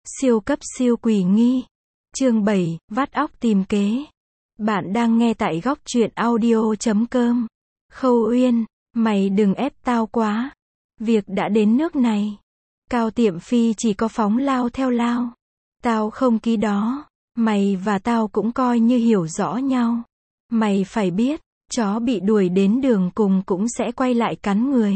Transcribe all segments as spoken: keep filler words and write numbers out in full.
Siêu cấp siêu quỷ nghi. Chương bảy, vắt óc tìm kế. Bạn đang nghe tại góc truyện audio chấm com. Khâu Uyên, mày đừng ép tao quá. Việc đã đến nước này. Cao Tiệm Phi chỉ có phóng lao theo lao. Tao không ký đó. Mày và tao cũng coi như hiểu rõ nhau. Mày phải biết, chó bị đuổi đến đường cùng cũng sẽ quay lại cắn người.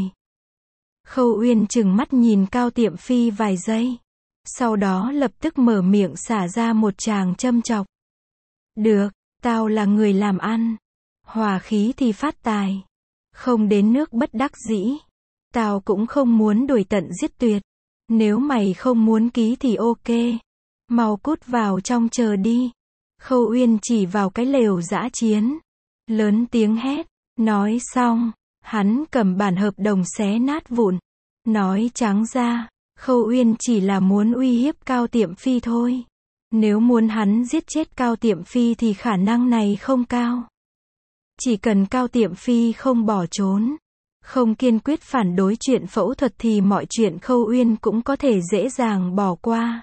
Khâu Uyên trừng mắt nhìn Cao Tiệm Phi vài giây. Sau đó lập tức mở miệng xả ra một tràng châm chọc. Được, tao là người làm ăn. Hòa khí thì phát tài. Không đến nước bất đắc dĩ. Tao cũng không muốn đuổi tận giết tuyệt. Nếu mày không muốn ký thì ok. Mau cút vào trong chờ đi. Khâu Uyên chỉ vào cái lều dã chiến. Lớn tiếng hét. Nói xong, hắn cầm bản hợp đồng xé nát vụn. Nói trắng ra, Khâu Uyên chỉ là muốn uy hiếp Cao Tiệm Phi thôi. Nếu muốn hắn giết chết Cao Tiệm Phi thì khả năng này không cao. Chỉ cần Cao Tiệm Phi không bỏ trốn, không kiên quyết phản đối chuyện phẫu thuật thì mọi chuyện Khâu Uyên cũng có thể dễ dàng bỏ qua.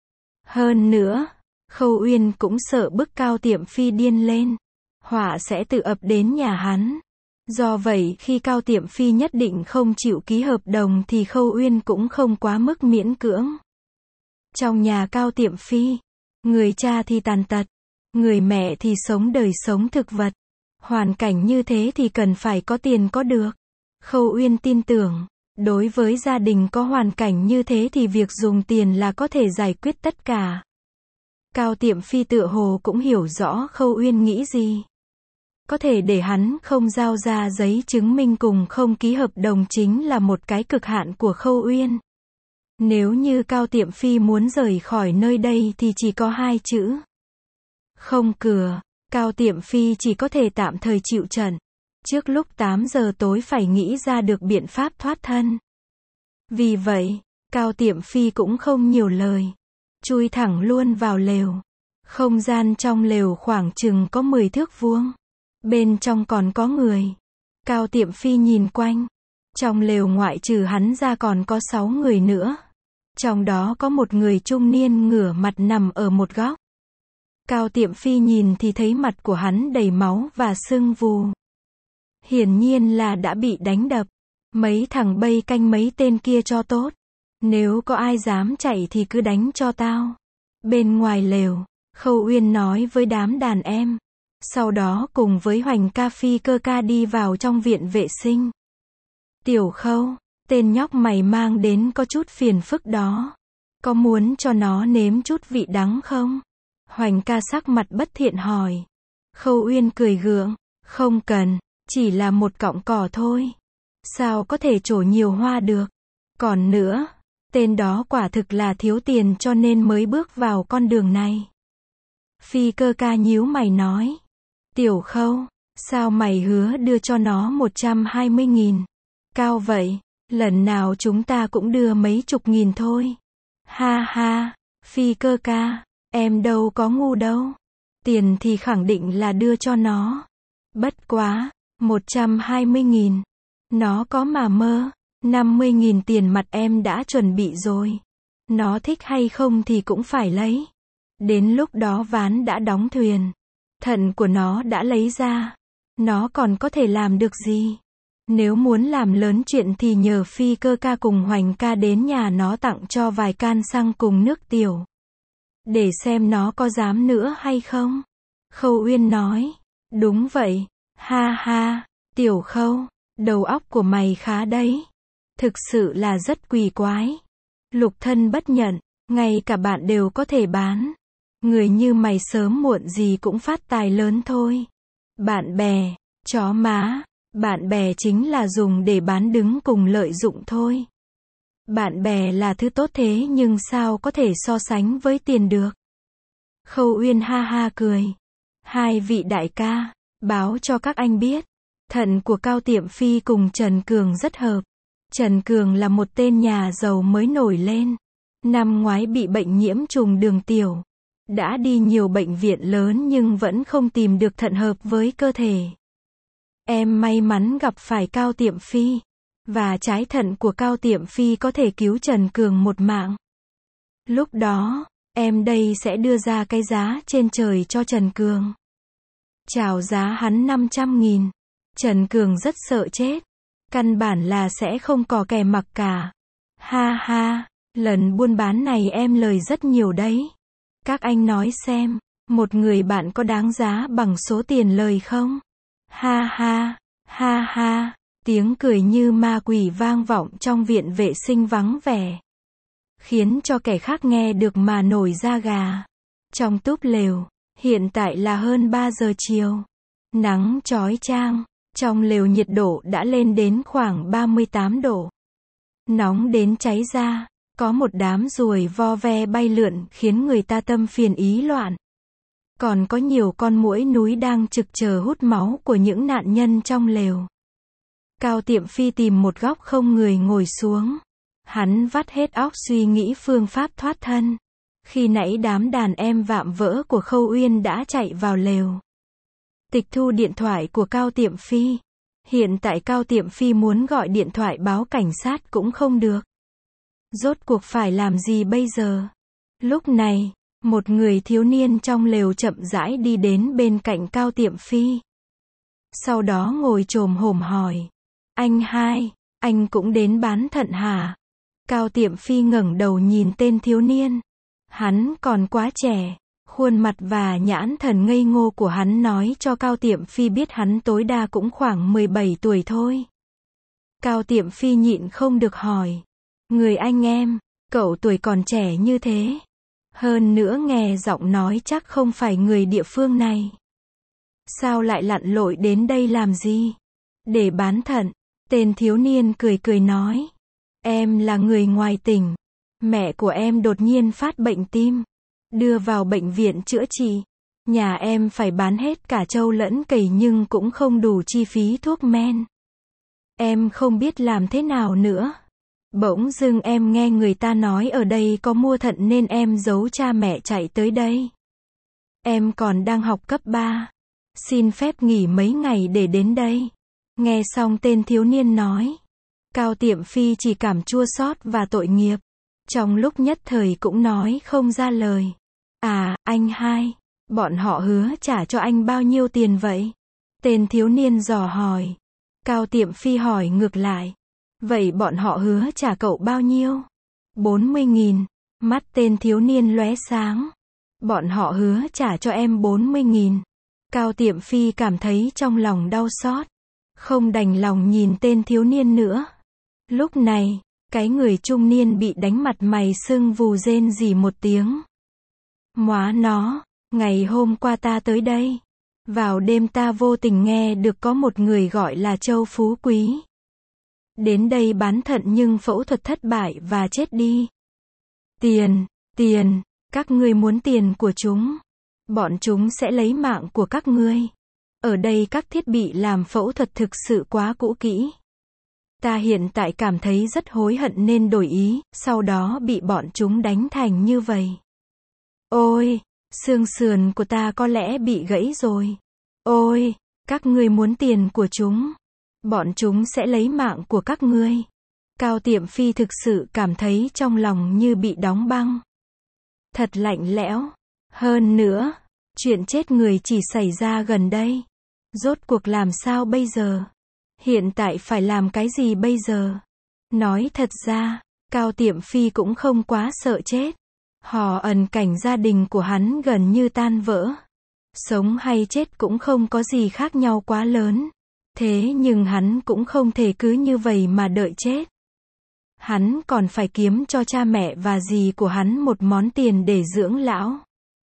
Hơn nữa, Khâu Uyên cũng sợ bức Cao Tiệm Phi điên lên. Họa sẽ tự ập đến nhà hắn. Do vậy khi Cao Tiệm Phi nhất định không chịu ký hợp đồng thì Khâu Uyên cũng không quá mức miễn cưỡng. Trong nhà Cao Tiệm Phi, người cha thì tàn tật, người mẹ thì sống đời sống thực vật. Hoàn cảnh như thế thì cần phải có tiền có được. Khâu Uyên tin tưởng, đối với gia đình có hoàn cảnh như thế thì việc dùng tiền là có thể giải quyết tất cả. Cao Tiệm Phi tựa hồ cũng hiểu rõ Khâu Uyên nghĩ gì. Có thể để hắn không giao ra giấy chứng minh cùng không ký hợp đồng chính là một cái cực hạn của Khâu Uyên. Nếu như Cao Tiệm Phi muốn rời khỏi nơi đây thì chỉ có hai chữ. Không cửa. Cao Tiệm Phi chỉ có thể tạm thời chịu trận. Trước lúc tám giờ tối phải nghĩ ra được biện pháp thoát thân. Vì vậy, Cao Tiệm Phi cũng không nhiều lời. Chui thẳng luôn vào lều. Không gian trong lều khoảng chừng có mười thước vuông. Bên trong còn có người. Cao Tiệm Phi nhìn quanh. Trong lều ngoại trừ hắn ra còn có sáu người nữa. Trong đó có một người trung niên ngửa mặt nằm ở một góc. Cao Tiệm Phi nhìn thì thấy mặt của hắn đầy máu và sưng vù. Hiển nhiên là đã bị đánh đập. Mấy thằng bây canh mấy tên kia cho tốt. Nếu có ai dám chạy thì cứ đánh cho tao. Bên ngoài lều, Khâu Uyên nói với đám đàn em. Sau đó cùng với Hoành ca Phi cơ ca đi vào trong viện vệ sinh. Tiểu Khâu, tên nhóc mày mang đến có chút phiền phức đó. Có muốn cho nó nếm chút vị đắng không? Hoành ca sắc mặt bất thiện hỏi. Khâu Uyên cười gượng. Không cần, chỉ là một cọng cỏ thôi. Sao có thể trổ nhiều hoa được? Còn nữa, tên đó quả thực là thiếu tiền cho nên mới bước vào con đường này. Phi cơ ca nhíu mày nói. Tiểu Khâu, sao mày hứa đưa cho nó một trăm hai mươi nghìn? Cao vậy, lần nào chúng ta cũng đưa mấy chục nghìn thôi. Ha ha, Phi cơ ca, em đâu có ngu đâu. Tiền thì khẳng định là đưa cho nó. Bất quá, một trăm hai mươi nghìn. Nó có mà mơ, năm mươi nghìn tiền mặt em đã chuẩn bị rồi. Nó thích hay không thì cũng phải lấy. Đến lúc đó ván đã đóng thuyền. Thận của nó đã lấy ra. Nó còn có thể làm được gì? Nếu muốn làm lớn chuyện thì nhờ Phi cơ ca cùng Hoành ca đến nhà nó tặng cho vài can xăng cùng nước tiểu. Để xem nó có dám nữa hay không? Khâu Uyên nói. Đúng vậy. Ha ha, Tiểu Khâu, đầu óc của mày khá đấy. Thực sự là rất kỳ quái. Lục thân bất nhận, ngay cả bạn đều có thể bán. Người như mày sớm muộn gì cũng phát tài lớn thôi. Bạn bè, chó má, bạn bè chính là dùng để bán đứng cùng lợi dụng thôi. Bạn bè là thứ tốt thế nhưng sao có thể so sánh với tiền được? Khâu Uyên ha ha cười. Hai vị đại ca, báo cho các anh biết. Thận của Cao Tiệm Phi cùng Trần Cường rất hợp. Trần Cường là một tên nhà giàu mới nổi lên. Năm ngoái bị bệnh nhiễm trùng đường tiểu. Đã đi nhiều bệnh viện lớn nhưng vẫn không tìm được thận hợp với cơ thể. Em may mắn gặp phải Cao Tiệm Phi. Và trái thận của Cao Tiệm Phi có thể cứu Trần Cường một mạng. Lúc đó, em đây sẽ đưa ra cái giá trên trời cho Trần Cường. Chào giá hắn năm trăm nghìn. Trần Cường rất sợ chết. Căn bản là sẽ không có kẻ mặc cả. Ha ha, lần buôn bán này em lời rất nhiều đấy. Các anh nói xem, một người bạn có đáng giá bằng số tiền lời không? Ha ha, ha ha, tiếng cười như ma quỷ vang vọng trong viện vệ sinh vắng vẻ. Khiến cho kẻ khác nghe được mà nổi da gà. Trong túp lều, hiện tại là hơn ba giờ chiều. Nắng chói chang, trong lều nhiệt độ đã lên đến khoảng ba mươi tám độ. Nóng đến cháy da, có một đám ruồi vo ve bay lượn khiến người ta tâm phiền ý loạn. Còn có nhiều con muỗi núi đang trực chờ hút máu của những nạn nhân trong lều. Cao Tiệm Phi tìm một góc không người ngồi xuống. Hắn vắt hết óc suy nghĩ phương pháp thoát thân. Khi nãy đám đàn em vạm vỡ của Khâu Uyên đã chạy vào lều. Tịch thu điện thoại của Cao Tiệm Phi. Hiện tại Cao Tiệm Phi muốn gọi điện thoại báo cảnh sát cũng không được. Rốt cuộc phải làm gì bây giờ? Lúc này, một người thiếu niên trong lều chậm rãi đi đến bên cạnh Cao Tiệm Phi. Sau đó ngồi chồm hổm hỏi. Anh hai, anh cũng đến bán thận hả? Cao Tiệm Phi ngẩng đầu nhìn tên thiếu niên. Hắn còn quá trẻ. Khuôn mặt và nhãn thần ngây ngô của hắn nói cho Cao Tiệm Phi biết hắn tối đa cũng khoảng mười bảy tuổi thôi. Cao Tiệm Phi nhịn không được hỏi. Người anh em, cậu tuổi còn trẻ như thế. Hơn nữa nghe giọng nói chắc không phải người địa phương này. Sao lại lặn lội đến đây làm gì? Để bán thận. Tên thiếu niên cười cười nói. Em là người ngoài tỉnh. Mẹ của em đột nhiên phát bệnh tim. Đưa vào bệnh viện chữa trị. Nhà em phải bán hết cả trâu lẫn cầy nhưng cũng không đủ chi phí thuốc men. Em không biết làm thế nào nữa. Bỗng dưng em nghe người ta nói ở đây có mua thận nên em giấu cha mẹ chạy tới đây. Em còn đang học cấp ba. Xin phép nghỉ mấy ngày để đến đây. Nghe xong tên thiếu niên nói. Cao Tiệm Phi chỉ cảm chua xót và tội nghiệp. Trong lúc nhất thời cũng nói không ra lời. À, anh hai, bọn họ hứa trả cho anh bao nhiêu tiền vậy? Tên thiếu niên dò hỏi. Cao Tiệm Phi hỏi ngược lại. Vậy bọn họ hứa trả cậu bao nhiêu? bốn mươi nghìn. Mắt tên thiếu niên lóe sáng. Bọn họ hứa trả cho em bốn mươi nghìn. Cao Tiệm Phi cảm thấy trong lòng đau xót. Không đành lòng nhìn tên thiếu niên nữa. Lúc này, cái người trung niên bị đánh mặt mày sưng vù rên rỉ một tiếng. Móa nó, ngày hôm qua ta tới đây. Vào đêm ta vô tình nghe được có một người gọi là Châu Phú Quý. Đến đây bán thận nhưng phẫu thuật thất bại và chết đi. Tiền, tiền, các ngươi muốn tiền của chúng. Bọn chúng sẽ lấy mạng của các ngươi. Ở đây các thiết bị làm phẫu thuật thực sự quá cũ kỹ. Ta hiện tại cảm thấy rất hối hận nên đổi ý, sau đó bị bọn chúng đánh thành như vậy. Ôi, xương sườn của ta có lẽ bị gãy rồi. Ôi, các ngươi muốn tiền của chúng. Bọn chúng sẽ lấy mạng của các ngươi. Cao Tiệm Phi thực sự cảm thấy trong lòng như bị đóng băng. Thật lạnh lẽo. Hơn nữa, chuyện chết người chỉ xảy ra gần đây. Rốt cuộc làm sao bây giờ? Hiện tại phải làm cái gì bây giờ? Nói thật ra, Cao Tiệm Phi cũng không quá sợ chết. Hò ẩn cảnh gia đình của hắn gần như tan vỡ. Sống hay chết cũng không có gì khác nhau quá lớn. Thế nhưng hắn cũng không thể cứ như vậy mà đợi chết. Hắn còn phải kiếm cho cha mẹ và dì của hắn một món tiền để dưỡng lão.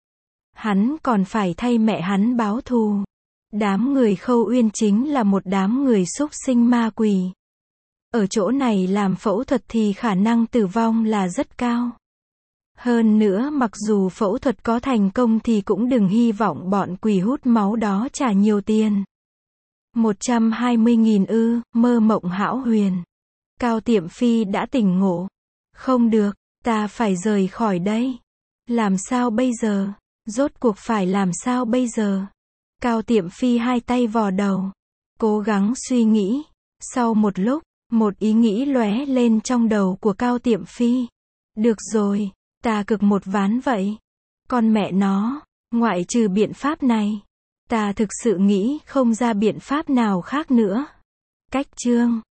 Hắn còn phải thay mẹ hắn báo thù. Đám người Khâu Uyên chính là một đám người súc sinh ma quỷ. Ở chỗ này làm phẫu thuật thì khả năng tử vong là rất cao. Hơn nữa mặc dù phẫu thuật có thành công thì cũng đừng hy vọng bọn quỷ hút máu đó trả nhiều tiền. một trăm hai mươi nghìn ư, mơ mộng hão huyền. Cao Tiệm Phi đã tỉnh ngộ. Không được, ta phải rời khỏi đây. Làm sao bây giờ? Rốt cuộc phải làm sao bây giờ? Cao Tiệm Phi hai tay vò đầu. Cố gắng suy nghĩ. Sau một lúc, một ý nghĩ lóe lên trong đầu của Cao Tiệm Phi. Được rồi, Ta cực một ván vậy. Con mẹ nó, ngoại trừ biện pháp này, ta thực sự nghĩ không ra biện pháp nào khác nữa. Cách chương